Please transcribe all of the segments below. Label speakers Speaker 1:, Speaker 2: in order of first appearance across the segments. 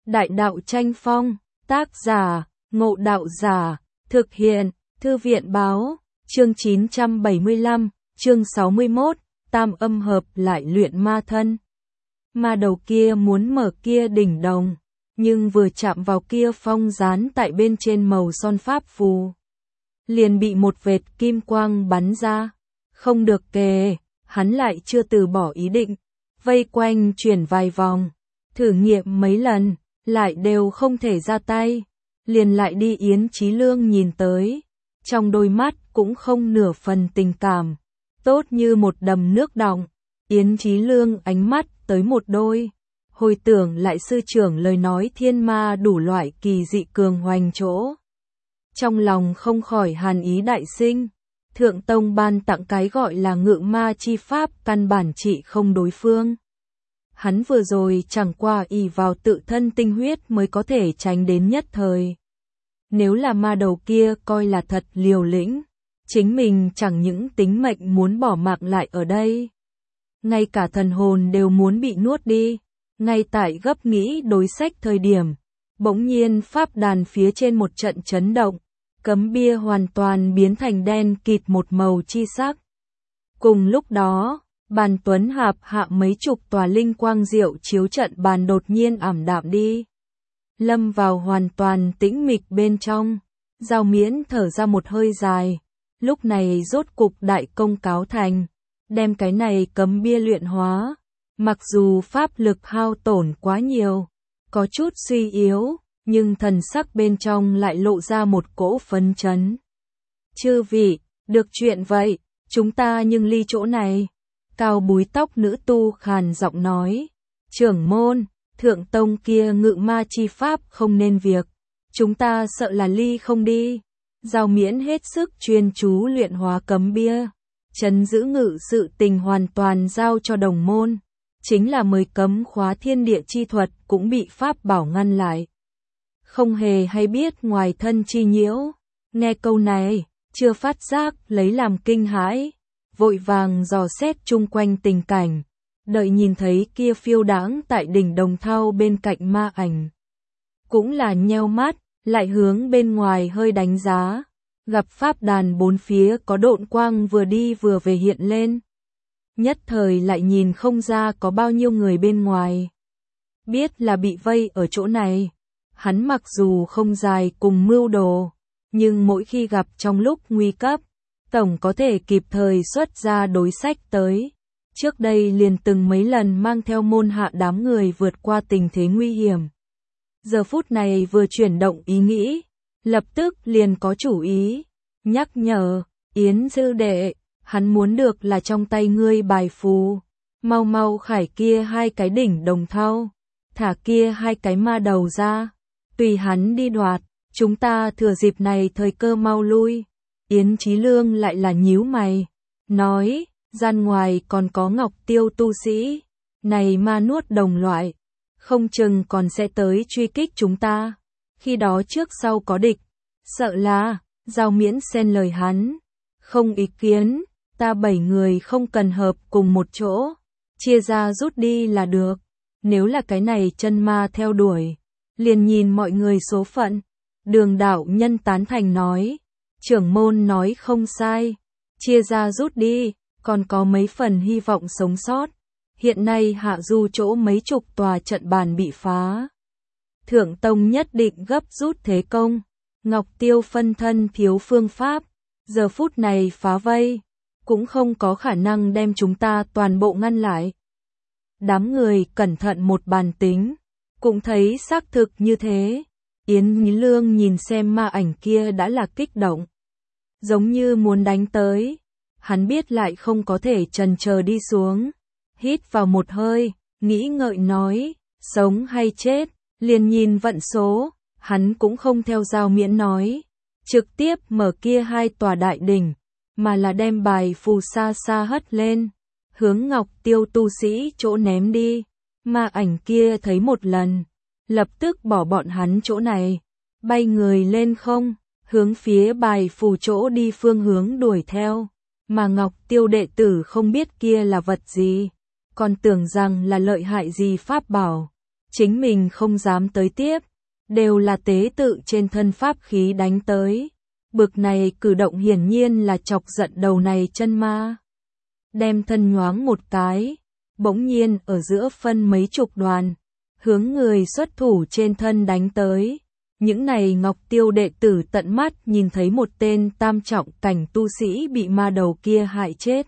Speaker 1: Đại đạo tranh phong, tác giả, Ngộ Đạo Giả, thực hiện, Thư viện báo, chương 975, chương 61, tam âm hợp lại luyện ma thân. Ma đầu kia muốn mở kia đỉnh đồng, nhưng vừa chạm vào kia phong dán tại bên trên màu son pháp phù, liền bị một vệt kim quang bắn ra. Không được kề, hắn lại chưa từ bỏ ý định, vây quanh chuyển vài vòng, thử nghiệm mấy lần, lại đều không thể ra tay, liền lại đi Yến Chí Lương nhìn tới, trong đôi mắt cũng không nửa phần tình cảm, tốt như một đầm nước đọng. Yến Chí Lương ánh mắt tới một đôi, hồi tưởng lại sư trưởng lời nói thiên ma đủ loại kỳ dị cường hoành chỗ. Trong lòng không khỏi hàn ý đại sinh, Thượng Tông ban tặng cái gọi là ngự ma chi pháp căn bản trị không đối phương. Hắn vừa rồi chẳng qua ỷ vào tự thân tinh huyết mới có thể tránh đến nhất thời. Nếu là ma đầu kia coi là thật liều lĩnh, chính mình chẳng những tính mệnh muốn bỏ mạng lại ở đây, ngay cả thần hồn đều muốn bị nuốt đi. Ngay tại gấp nghĩ đối sách thời điểm, bỗng nhiên pháp đàn phía trên một trận chấn động, cấm bia hoàn toàn biến thành đen kịt một màu chi sắc. Cùng lúc đó, bàn tuấn hạp hạ mấy chục tòa linh quang diệu chiếu trận bàn đột nhiên ảm đạm đi, lâm vào hoàn toàn tĩnh mịch bên trong. Giao Miễn thở ra một hơi dài, lúc này rốt cục đại công cáo thành, đem cái này cấm bia luyện hóa. Mặc dù pháp lực hao tổn quá nhiều, có chút suy yếu, nhưng thần sắc bên trong lại lộ ra một cỗ phấn chấn. Chư vị, được chuyện vậy, chúng ta nhưng ly chỗ này. Cao búi tóc nữ tu khàn giọng nói, trưởng môn, Thượng Tông kia ngự ma chi pháp không nên việc, chúng ta sợ là ly không đi. Giao Miễn hết sức chuyên chú luyện hóa cấm bia, trấn giữ ngự sự tình hoàn toàn giao cho đồng môn. Chính là mới cấm khóa thiên địa chi thuật cũng bị pháp bảo ngăn lại. Không hề hay biết ngoài thân chi nhiễu. Nghe câu này, chưa phát giác lấy làm kinh hãi, vội vàng dò xét chung quanh tình cảnh, đợi nhìn thấy kia phiêu đãng tại đỉnh đồng thau bên cạnh ma ảnh. Cũng là nheo mắt, lại hướng bên ngoài hơi đánh giá, gặp pháp đàn bốn phía có độn quang vừa đi vừa về hiện lên. Nhất thời lại nhìn không ra có bao nhiêu người bên ngoài. Biết là bị vây ở chỗ này. Hắn mặc dù không dài cùng mưu đồ, nhưng mỗi khi gặp trong lúc nguy cấp, tổng có thể kịp thời xuất ra đối sách tới. Trước đây liền từng mấy lần mang theo môn hạ đám người vượt qua tình thế nguy hiểm. Giờ phút này vừa chuyển động ý nghĩ, lập tức liền có chủ ý, nhắc nhở, Yến sư đệ. Hắn muốn được là trong tay ngươi bài phù, mau mau khải kia hai cái đỉnh đồng thau, thả kia hai cái ma đầu ra, tùy hắn đi đoạt, chúng ta thừa dịp này thời cơ mau lui. Yến Chí Lương lại là nhíu mày, nói, gian ngoài còn có Ngọc Tiêu tu sĩ, này ma nuốt đồng loại, không chừng còn sẽ tới truy kích chúng ta, khi đó trước sau có địch, sợ là. Giao Miễn xen lời hắn, không ý kiến. Ta 7 người không cần hợp cùng một chỗ, chia ra rút đi là được. Nếu là cái này chân ma theo đuổi, liền nhìn mọi người số phận. Đường đạo nhân tán thành nói, trưởng môn nói không sai, chia ra rút đi, còn có mấy phần hy vọng sống sót. Hiện nay hạ du chỗ mấy chục tòa trận bàn bị phá, Thượng Tông nhất định gấp rút thế công. Ngọc Tiêu phân thân thiếu phương pháp, giờ phút này phá vây, cũng không có khả năng đem chúng ta toàn bộ ngăn lại. Đám người cẩn thận một bàn tính, cũng thấy xác thực như thế. Yến Chí Lương nhìn xem ma ảnh kia đã là kích động, giống như muốn đánh tới. Hắn biết lại không có thể chần chờ đi xuống, hít vào một hơi, nghĩ ngợi nói, sống hay chết, liền nhìn vận số. Hắn cũng không theo Giao Miễn nói, trực tiếp mở kia hai tòa đại đỉnh, mà là đem bài phù xa xa hất lên, hướng Ngọc Tiêu tu sĩ chỗ ném đi. Ma ảnh kia thấy một lần, lập tức bỏ bọn hắn chỗ này, bay người lên không, hướng phía bài phù chỗ đi phương hướng đuổi theo. Mà Ngọc Tiêu đệ tử không biết kia là vật gì, còn tưởng rằng là lợi hại gì pháp bảo, chính mình không dám tới tiếp, đều là tế tự trên thân pháp khí đánh tới. Bực này cử động hiển nhiên là chọc giận đầu này chân ma. Đem thân nhoáng một cái, bỗng nhiên ở giữa phân mấy chục đoàn, hướng người xuất thủ trên thân đánh tới. Những này Ngọc Tiêu đệ tử tận mắt nhìn thấy một tên tam trọng cảnh tu sĩ bị ma đầu kia hại chết.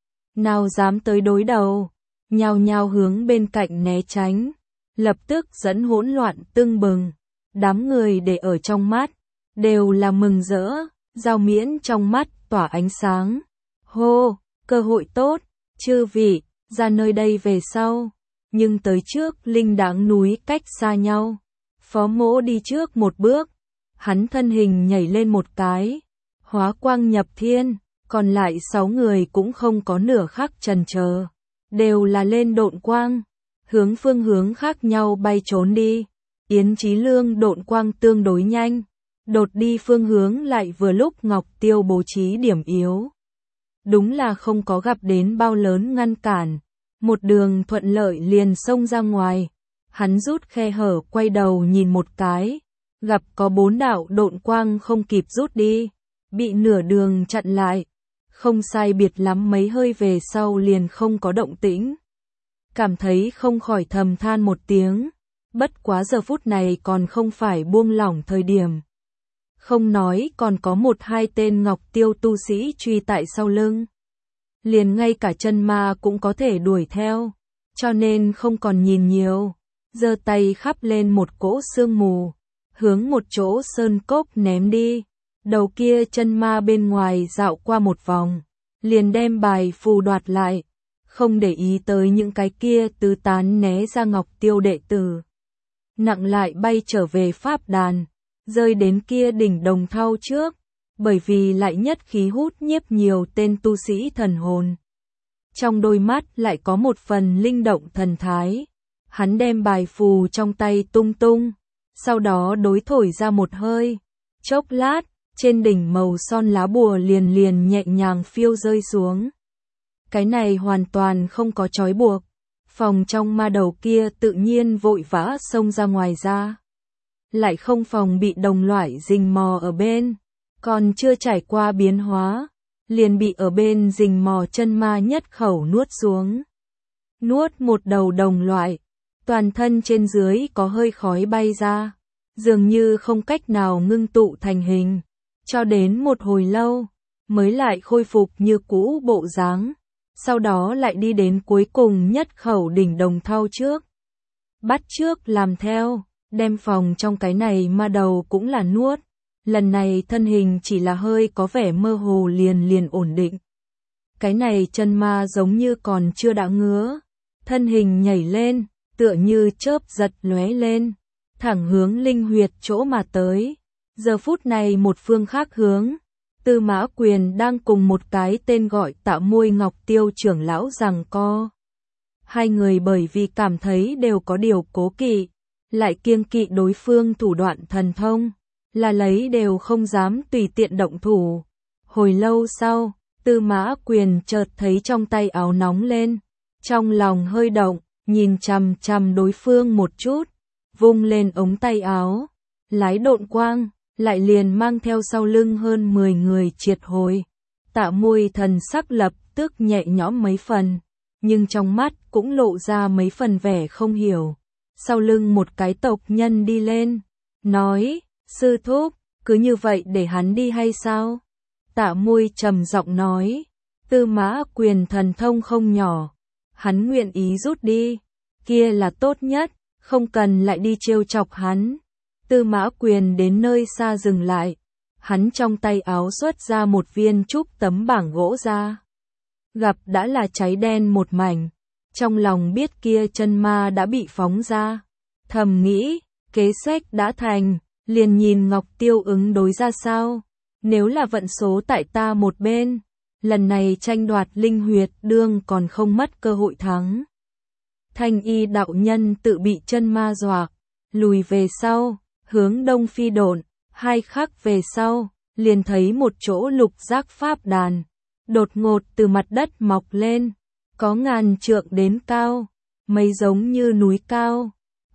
Speaker 1: Nào dám tới đối đầu, nhao nhao hướng bên cạnh né tránh, lập tức dẫn hỗn loạn tưng bừng. Đám người để ở trong mắt, đều là mừng rỡ, Giao Miễn trong mắt tỏa ánh sáng. Hô, cơ hội tốt, chư vị, ra nơi đây về sau. Nhưng tới trước linh đáng núi cách xa nhau. Phó Mỗ đi trước một bước, hắn thân hình nhảy lên một cái, hóa quang nhập thiên, còn lại 6 người cũng không có nửa khắc chần chờ, đều là lên độn quang, hướng phương hướng khác nhau bay trốn đi. Yến Chí Lương độn quang tương đối nhanh, đột đi phương hướng lại vừa lúc Ngọc Tiêu bố trí điểm yếu. Đúng là không có gặp đến bao lớn ngăn cản, một đường thuận lợi liền xông ra ngoài. Hắn rút khe hở quay đầu nhìn một cái, gặp có 4 đạo độn quang không kịp rút đi, bị nửa đường chặn lại, không sai biệt lắm mấy hơi về sau liền không có động tĩnh. Cảm thấy không khỏi thầm than một tiếng, bất quá giờ phút này còn không phải buông lỏng thời điểm. Không nói còn có 1-2 tên Ngọc Tiêu tu sĩ truy tại sau lưng. Liền ngay cả chân ma cũng có thể đuổi theo, cho nên không còn nhìn nhiều. Giơ tay khắp lên một cỗ sương mù, hướng một chỗ sơn cốc ném đi. Đầu kia chân ma bên ngoài dạo qua một vòng, liền đem bài phù đoạt lại, không để ý tới những cái kia tứ tán né ra Ngọc Tiêu đệ tử. Nặng lại bay trở về pháp đàn, rơi đến kia đỉnh đồng thau trước, bởi vì lại nhất khí hút nhiếp nhiều tên tu sĩ thần hồn. Trong đôi mắt lại có một phần linh động thần thái. Hắn đem bài phù trong tay tung tung, sau đó đối thổi ra một hơi. Chốc lát, trên đỉnh màu son lá bùa liền liền nhẹ nhàng phiêu rơi xuống. Cái này hoàn toàn không có trói buộc. Phòng trong ma đầu kia tự nhiên vội vã xông ra ngoài ra. Lại không phòng bị đồng loại rình mò ở bên, còn chưa trải qua biến hóa, liền bị ở bên rình mò chân ma nhất khẩu nuốt xuống. Nuốt một đầu đồng loại, toàn thân trên dưới có hơi khói bay ra, dường như không cách nào ngưng tụ thành hình, cho đến một hồi lâu, mới lại khôi phục như cũ bộ dáng, sau đó lại đi đến cuối cùng nhất khẩu đỉnh đồng thau trước. Bắt trước làm theo, đem phòng trong cái này ma đầu cũng là nuốt, lần này thân hình chỉ là hơi có vẻ mơ hồ liền liền ổn định. Cái này chân ma giống như còn chưa đã ngứa, thân hình nhảy lên, tựa như chớp giật lóe lên, thẳng hướng linh huyệt chỗ mà tới. Giờ phút này một phương khác hướng, Tư Mã Quyền đang cùng một cái tên gọi Tạ Môi Ngọc Tiêu trưởng lão giằng co. Hai người bởi vì cảm thấy đều có điều cố kỵ, lại kiêng kỵ đối phương thủ đoạn thần thông, là lấy đều không dám tùy tiện động thủ. Hồi lâu sau, Tư Mã Quyền chợt thấy trong tay áo nóng lên, trong lòng hơi động, nhìn chằm chằm đối phương một chút, vung lên ống tay áo, lái độn quang, lại liền mang theo sau lưng hơn 10 người triệt hồi. Tạ Môi thần sắc lập tức nhẹ nhõm mấy phần, nhưng trong mắt cũng lộ ra mấy phần vẻ không hiểu. Sau lưng một cái tộc nhân đi lên, nói, sư thúc, cứ như vậy để hắn đi hay sao? Tạ Môi trầm giọng nói, Tư Mã Quyền thần thông không nhỏ, hắn nguyện ý rút đi, kia là tốt nhất, không cần lại đi trêu chọc hắn. Tư Mã Quyền đến nơi xa dừng lại, hắn trong tay áo xuất ra một viên trúc tấm bảng gỗ ra. Gặp đã là cháy đen một mảnh, trong lòng biết kia chân ma đã bị phóng ra. Thầm nghĩ, kế sách đã thành, liền nhìn Ngọc Tiêu ứng đối ra sao. Nếu là vận số tại ta một bên, lần này tranh đoạt linh huyệt đương còn không mất cơ hội thắng. Thanh Y đạo nhân tự bị chân ma dọa, lùi về sau, hướng đông phi độn. 2 khắc về sau, liền thấy một chỗ lục giác pháp đàn, đột ngột từ mặt đất mọc lên, có ngàn trượng đến cao, mấy giống như núi cao.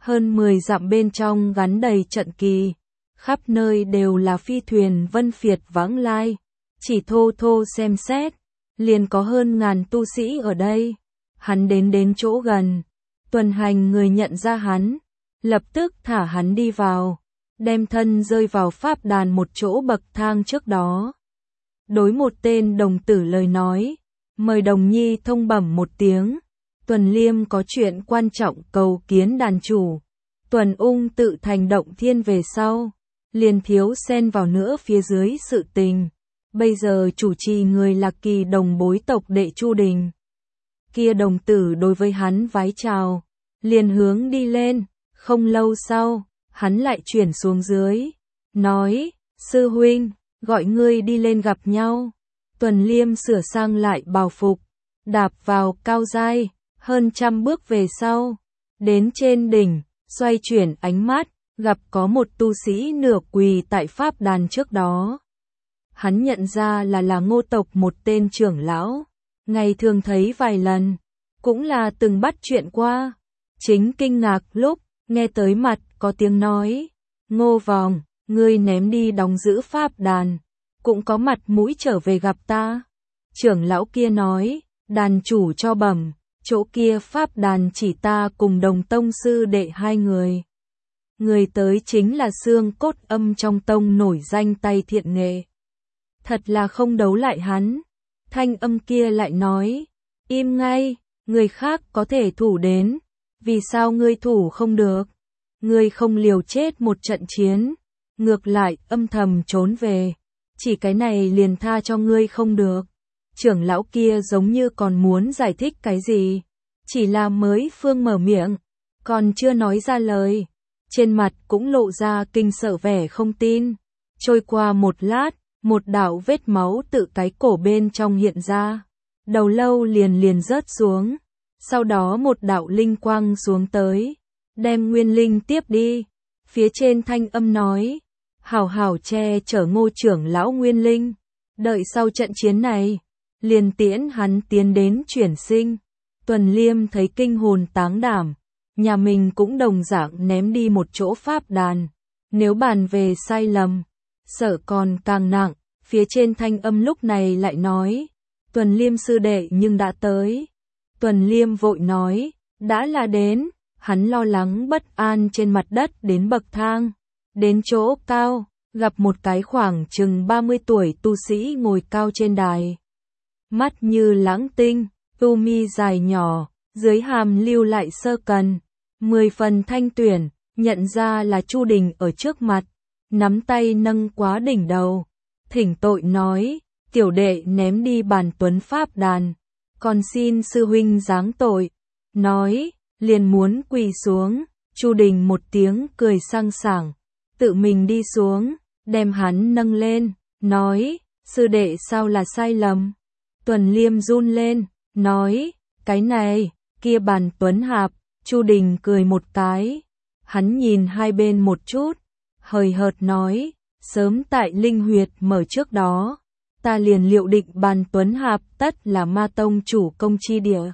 Speaker 1: hơn 10 dặm bên trong gắn đầy trận kỳ, khắp nơi đều là phi thuyền vân phiệt vãng lai, chỉ thô thô xem xét, liền có hơn ngàn tu sĩ ở đây. Hắn đến chỗ gần, tuần hành người nhận ra hắn, lập tức thả hắn đi vào, đem thân rơi vào pháp đàn một chỗ bậc thang trước đó. Đối một tên đồng tử lời nói, mời đồng nhi thông bẩm một tiếng, Tuần Liêm có chuyện quan trọng cầu kiến đàn chủ. Tuần Ung tự thành động thiên về sau, liền thiếu xen vào nữa phía dưới sự tình. Bây giờ chủ trì người là Kỳ đồng bối tộc đệ Chu Đình. Kia đồng tử đối với hắn vái chào, liền hướng đi lên, không lâu sau, hắn lại chuyển xuống dưới, nói, sư huynh, gọi ngươi đi lên gặp nhau. Tuần Liêm sửa sang lại bào phục, đạp vào cao giai, hơn 100 bước về sau, đến trên đỉnh, xoay chuyển ánh mắt, gặp có một tu sĩ nửa quỳ tại pháp đàn trước đó. Hắn nhận ra là Ngô tộc một tên trưởng lão, ngày thường thấy vài lần, cũng là từng bắt chuyện qua. Chính kinh ngạc lúc, nghe tới mặt có tiếng nói, Ngô Vòng, ngươi ném đi đóng giữ pháp đàn, cũng có mặt mũi trở về gặp ta. Trưởng lão kia nói, đàn chủ cho bẩm, chỗ kia pháp đàn chỉ ta cùng Đồng tông sư đệ 2 người. Người tới chính là xương cốt âm trong tông nổi danh tay thiện nghệ. Thật là không đấu lại hắn. Thanh âm kia lại nói, im ngay, người khác có thể thủ đến, vì sao ngươi thủ không được? Ngươi không liều chết một trận chiến, ngược lại âm thầm trốn về, chỉ cái này liền tha cho ngươi không được. Trưởng lão kia giống như còn muốn giải thích cái gì, chỉ là mới phương mở miệng, còn chưa nói ra lời, trên mặt cũng lộ ra kinh sợ vẻ không tin. Trôi qua một lát, một đạo vết máu tự cái cổ bên trong hiện ra, đầu lâu liền rớt xuống, sau đó một đạo linh quang xuống tới, đem nguyên linh tiếp đi. Phía trên thanh âm nói, hảo hảo che chở Ngô trưởng lão nguyên linh, đợi sau trận chiến này, liền tiễn hắn tiến đến chuyển sinh. Tuần Liêm thấy kinh hồn táng đảm, nhà mình cũng đồng dạng ném đi một chỗ pháp đàn, nếu bàn về sai lầm, sợ còn càng nặng. Phía trên thanh âm lúc này lại nói, Tuần Liêm sư đệ nhưng đã tới. Tuần Liêm vội nói, đã là đến. Hắn lo lắng bất an trên mặt đất đến bậc thang, đến chỗ cao, gặp một cái khoảng chừng 30 tuổi tu sĩ ngồi cao trên đài. Mắt như lãng tinh, tu mi dài nhỏ, dưới hàm lưu lại sơ cần, 10 phần thanh tuyển, nhận ra là Chu Đình ở trước mặt, nắm tay nâng quá đỉnh đầu, thỉnh tội nói, tiểu đệ ném đi bàn tuấn pháp đàn, còn xin sư huynh giáng tội. Nói, liền muốn quỳ xuống, Chu Đình một tiếng cười sang sảng, tự mình đi xuống, đem hắn nâng lên, nói, sư đệ sao là sai lầm. Tuần Liêm run lên, nói, cái này, kia bàn tuấn hạp. Chu Đình cười một cái, hắn nhìn hai bên một chút, hời hợt nói, sớm tại linh huyệt mở trước đó, ta liền liệu định bàn tuấn hạp tất là ma tông chủ công chi địa.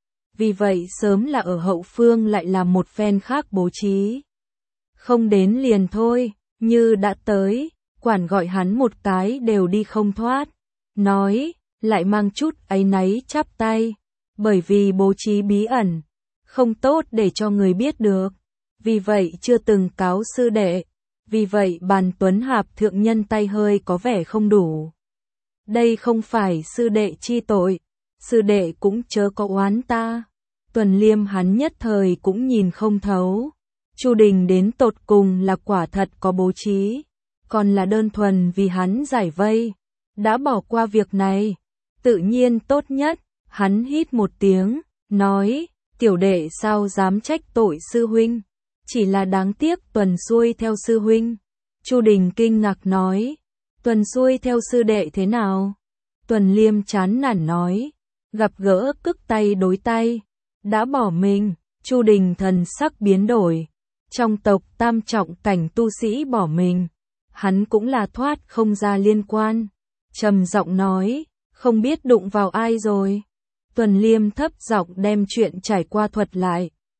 Speaker 1: Vì vậy sớm là ở hậu phương lại là một phen khác bố trí. Không đến liền thôi, như đã tới, quản gọi hắn một cái đều đi không thoát. Nói, lại mang chút áy náy chắp tay, bởi vì bố trí bí ẩn, không tốt để cho người biết được. Vì vậy chưa từng cáo sư đệ, vì vậy bàn tuấn hạp thượng nhân tay hơi có vẻ không đủ. Đây không phải sư đệ chi tội, sư đệ cũng chớ có oán ta. Tuần Liêm hắn nhất thời cũng nhìn không thấu. Chu Đình đến tột cùng là quả thật có bố trí, còn là đơn thuần vì hắn giải vây, đã bỏ qua việc này, tự nhiên tốt nhất. Hắn hít một tiếng, nói, tiểu đệ sao dám trách tội sư huynh, chỉ là đáng tiếc tuần xuôi theo sư huynh. Chu Đình kinh ngạc nói, tuần xuôi theo sư đệ thế nào? Tuần Liêm chán nản nói, gặp gỡ cức tay đối tay, đã bỏ mình. Chu Đình thần sắc biến đổi, trong tộc tam trọng cảnh tu sĩ bỏ mình, hắn cũng là thoát không ra liên quan. Trầm giọng nói, không biết đụng vào ai rồi. Tuần Liêm thấp giọng đem chuyện trải qua thuật lại,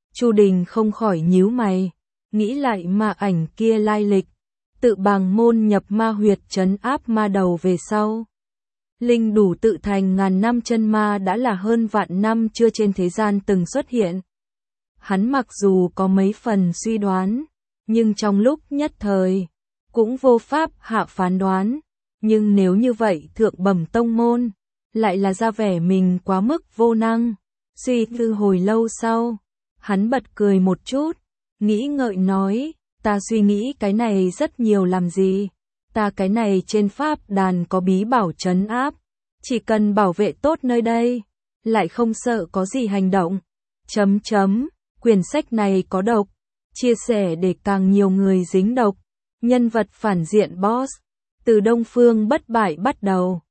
Speaker 1: Chu Đình không khỏi nhíu mày, nghĩ lại ma ảnh kia lai lịch, tự bằng môn nhập ma huyệt trấn áp ma đầu về sau. Linh đủ tự thành ngàn năm chân ma đã là hơn vạn năm chưa trên thế gian từng xuất hiện. Hắn mặc dù có mấy phần suy đoán, nhưng trong lúc nhất thời, cũng vô pháp hạ phán đoán. Nhưng nếu như vậy thượng bẩm tông môn, lại là ra vẻ mình quá mức vô năng. Suy tư hồi lâu sau, hắn bật cười một chút, nghĩ ngợi nói, ta suy nghĩ cái này rất nhiều làm gì. Ta cái này trên pháp đàn có bí bảo trấn áp, chỉ cần bảo vệ tốt nơi đây, lại không sợ có gì hành động. Quyển sách này có độc, chia sẻ để càng nhiều người dính độc. Nhân vật phản diện boss, từ Đông Phương bất bại bắt đầu.